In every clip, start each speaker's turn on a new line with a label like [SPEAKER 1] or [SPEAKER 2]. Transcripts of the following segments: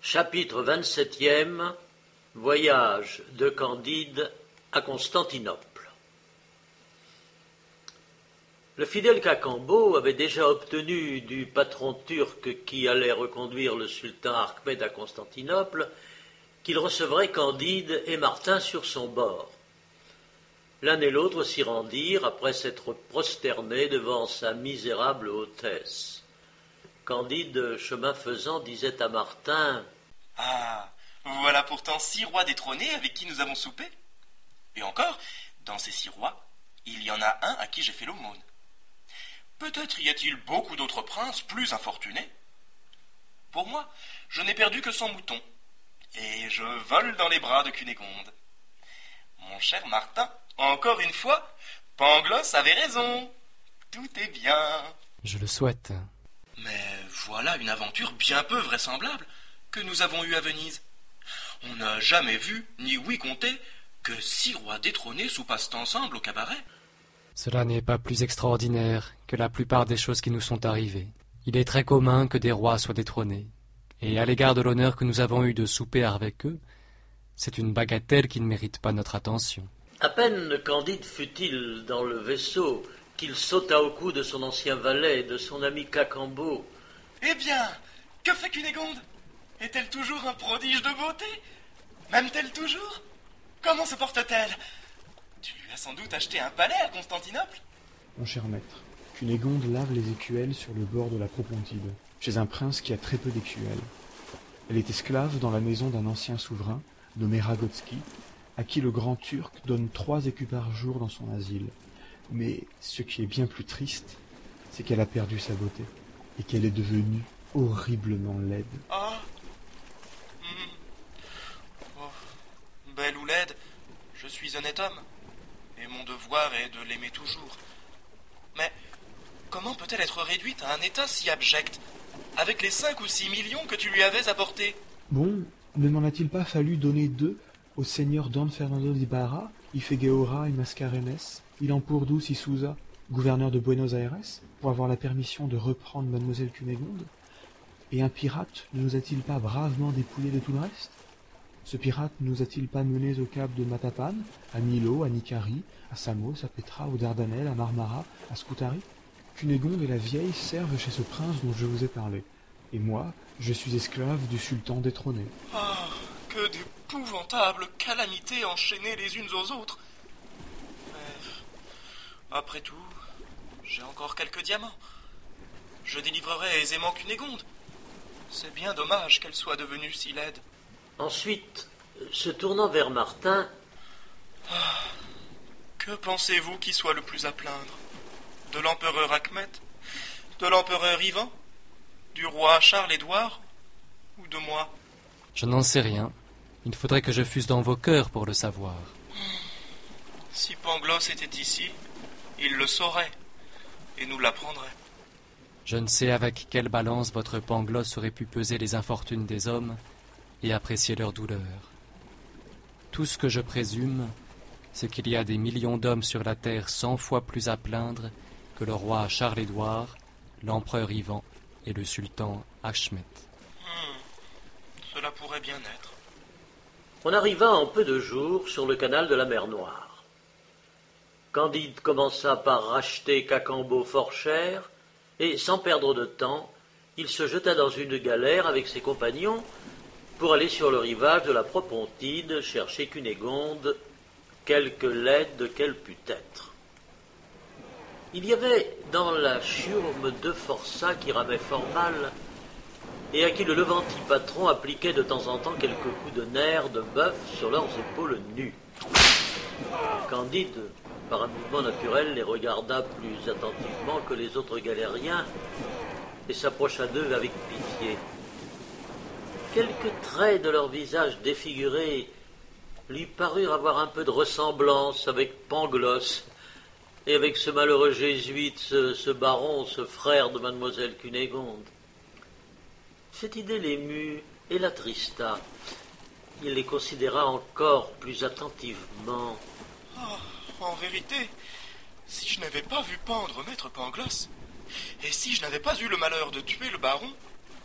[SPEAKER 1] Chapitre 27e. Voyage de Candide à Constantinople. Le fidèle Cacambo avait déjà obtenu du patron turc qui allait reconduire le sultan Achmed à Constantinople qu'il recevrait Candide et Martin sur son bord. L'un et l'autre s'y rendirent après s'être prosternés devant sa misérable hôtesse. Candide, chemin faisant, disait à Martin:
[SPEAKER 2] « Ah, voilà pourtant 6 rois détrônés avec qui nous avons soupé. Et encore, dans ces 6 rois, il y en a un à qui j'ai fait l'aumône. Peut-être y a-t-il beaucoup d'autres princes plus infortunés. Pour moi, je n'ai perdu que 100 moutons, et je vole dans les bras de Cunégonde. Mon cher Martin, encore une fois, Pangloss avait raison. Tout est bien. »
[SPEAKER 3] Je le souhaite.
[SPEAKER 2] Mais voilà une aventure bien peu vraisemblable que nous avons eue à Venise. On n'a jamais vu, ni ouï compter, que 6 rois détrônés soupassent ensemble au cabaret.
[SPEAKER 3] Cela n'est pas plus extraordinaire que la plupart des choses qui nous sont arrivées. Il est très commun que des rois soient détrônés. Et à l'égard de l'honneur que nous avons eu de souper avec eux, c'est une bagatelle qui ne mérite pas notre attention.
[SPEAKER 1] À peine Candide fut-il dans le vaisseau qu'il sauta au cou de son ancien valet, de son ami Cacambo.
[SPEAKER 2] « Eh bien, que fait Cunégonde? Est-elle toujours un prodige de beauté? M'aime-t-elle toujours? Comment se porte-t-elle? Tu lui as sans doute acheté un palais à Constantinople? »
[SPEAKER 4] Mon cher maître, Cunégonde lave les écuelles sur le bord de la Propontide, chez un prince qui a très peu d'écuelles. Elle est esclave dans la maison d'un ancien souverain, nommé Ragotski, à qui le grand Turc donne 3 écus par jour dans son asile. Mais ce qui est bien plus triste, c'est qu'elle a perdu sa beauté, et qu'elle est devenue horriblement laide.
[SPEAKER 2] Belle ou laide, je suis honnête homme, et mon devoir est de l'aimer toujours. Mais comment peut-elle être réduite à un état si abject, avec les 5 ou 6 millions que tu lui avais apportés?
[SPEAKER 4] Bon, ne m'en a-t-il pas fallu donner 2 au seigneur Don Fernando d'Ibarra, y Figueora et Mascarenes, y Lampurdous y Souza, gouverneur de Buenos Aires, pour avoir la permission de reprendre mademoiselle Cunégonde? Et un pirate ne nous a-t-il pas bravement dépouillés de tout le reste? Ce pirate ne nous a-t-il pas menés au cap de Matapan, à Milo, à Nicari, à Samos, à Petra, aux Dardanelles, à Marmara, à Scutari? Cunégonde et la vieille servent chez ce prince dont je vous ai parlé. Et moi, je suis esclave du sultan détrôné.
[SPEAKER 2] Ah, que d'épouvantables calamités enchaînées les unes aux autres. Mais, après tout, j'ai encore quelques diamants. Je délivrerai aisément Cunégonde. C'est bien dommage qu'elle soit devenue si laide.
[SPEAKER 1] Ensuite, se tournant vers Martin:
[SPEAKER 2] Que pensez-vous qui soit le plus à plaindre? De l'empereur Achmed? De l'empereur Ivan? Du roi Charles-Édouard? Ou de moi?
[SPEAKER 3] Je n'en sais rien. Il faudrait que je fusse dans vos cœurs pour le savoir.
[SPEAKER 2] Si Pangloss était ici, il le saurait, et nous l'apprendrait.
[SPEAKER 3] Je ne sais avec quelle balance votre Pangloss aurait pu peser les infortunes des hommes et apprécier leur douleur. Tout ce que je présume, c'est qu'il y a des millions d'hommes sur la terre 100 fois plus à plaindre que le roi Charles-Édouard, l'empereur Ivan et le sultan Achmed.
[SPEAKER 2] Cela pourrait bien être.
[SPEAKER 1] On arriva en peu de jours sur le canal de la mer Noire. Candide commença par racheter Cacambo fort cher, et sans perdre de temps, il se jeta dans une galère avec ses compagnons pour aller sur le rivage de la Propontide chercher Cunégonde, quelque laide qu'elle pût être. Il y avait dans la chiourme 2 forçats qui ramaient fort mal, et à qui le levanti patron appliquait de temps en temps quelques coups de nerfs de bœuf sur leurs épaules nues. Candide, par un mouvement naturel, les regarda plus attentivement que les autres galériens et s'approcha d'eux avec pitié. Quelques traits de leur visage défiguré lui parurent avoir un peu de ressemblance avec Pangloss et avec ce malheureux jésuite, ce baron, ce frère de mademoiselle Cunégonde. Cette idée l'émut et l'attrista. Il les considéra encore plus attentivement.
[SPEAKER 2] En vérité, si je n'avais pas vu pendre maître Pangloss, et si je n'avais pas eu le malheur de tuer le baron,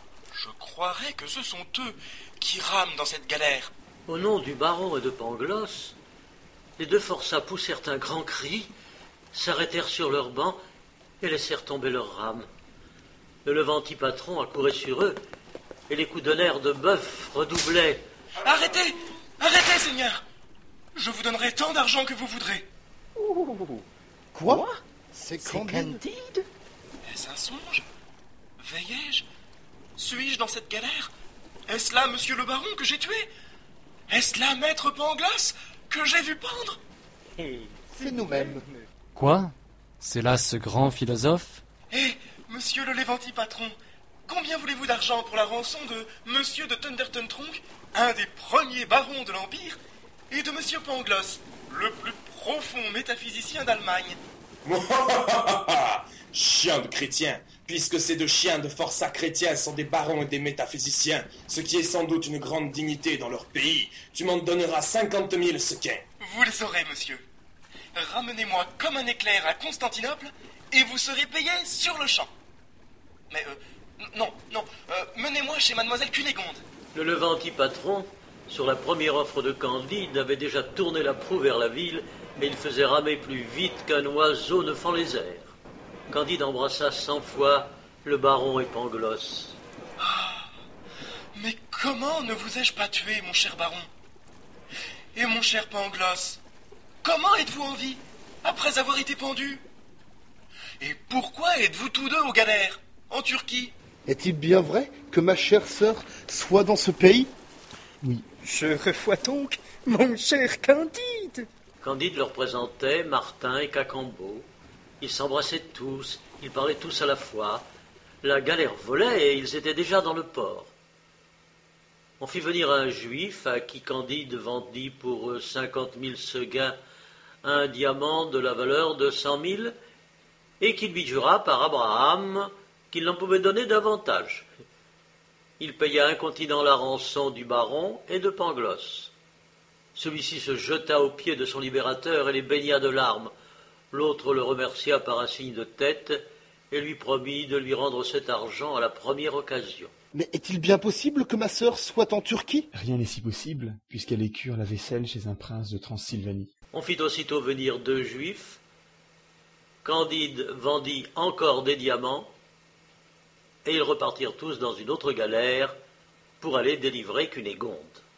[SPEAKER 2] Je croirais que ce sont eux qui rament dans cette galère.
[SPEAKER 1] Au nom du baron et de Pangloss, les deux forçats poussèrent un grand cri, s'arrêtèrent sur leur banc et laissèrent tomber leurs rames. Le levanti patron accourait sur eux, et les coups de nerfs de bœuf redoublaient.
[SPEAKER 2] « Arrêtez! Arrêtez, Seigneur! Je vous donnerai tant d'argent que vous voudrez. »
[SPEAKER 5] Quoi? C'est Candide?
[SPEAKER 2] Est-ce un songe? Veillais-je? Suis-je dans cette galère? Est-ce là monsieur le baron que j'ai tué? Est-ce là maître Pangloss que j'ai vu pendre?
[SPEAKER 5] C'est nous-mêmes.
[SPEAKER 3] Quoi? C'est là ce grand philosophe?
[SPEAKER 2] Eh, monsieur le Lévanti patron, combien voulez-vous d'argent pour la rançon de monsieur de Thunderton-Tronk, un des premiers barons de l'Empire, et de monsieur Pangloss, le plus profond métaphysicien d'Allemagne?
[SPEAKER 6] Chien de chrétien, puisque ces deux chiens de forçats chrétiens sont des barons et des métaphysiciens, ce qui est sans doute une grande dignité dans leur pays, tu m'en donneras 50 000 sequins.
[SPEAKER 2] Vous les aurez, monsieur. Ramenez-moi comme un éclair à Constantinople, et vous serez payé sur le champ. Mais, non, menez-moi chez mademoiselle Cunégonde.
[SPEAKER 1] Le levanti patron, sur la première offre de Candide, avait déjà tourné la proue vers la ville, et il faisait ramer plus vite qu'un oiseau ne fend les airs. Candide embrassa 100 fois le baron et Pangloss.
[SPEAKER 2] Mais comment ne vous ai-je pas tué, mon cher baron? Et mon cher Pangloss, comment êtes-vous en vie, après avoir été pendu? Et pourquoi êtes-vous tous deux aux galères, en Turquie?
[SPEAKER 5] Est-il bien vrai que ma chère sœur soit dans ce pays?
[SPEAKER 4] Oui.
[SPEAKER 7] Je revois donc mon cher Candide.
[SPEAKER 1] Candide leur présentait Martin et Cacambo. Ils s'embrassaient tous, ils parlaient tous à la fois. La galère volait et ils étaient déjà dans le port. On fit venir un juif à qui Candide vendit pour 50 000 sequins un diamant de la valeur de 100 000 et qui lui jura par Abraham qu'il n'en pouvait donner davantage. Il paya incontinent la rançon du baron et de Pangloss. Celui-ci se jeta aux pieds de son libérateur et les baigna de larmes. L'autre le remercia par un signe de tête et lui promit de lui rendre cet argent à la première occasion.
[SPEAKER 5] Mais est-il bien possible que ma sœur soit en Turquie?
[SPEAKER 4] Rien n'est si possible, puisqu'elle écure la vaisselle chez un prince de Transylvanie.
[SPEAKER 1] On fit aussitôt venir 2 juifs. Candide vendit encore des diamants, et ils repartirent tous dans une autre galère pour aller délivrer Cunégonde.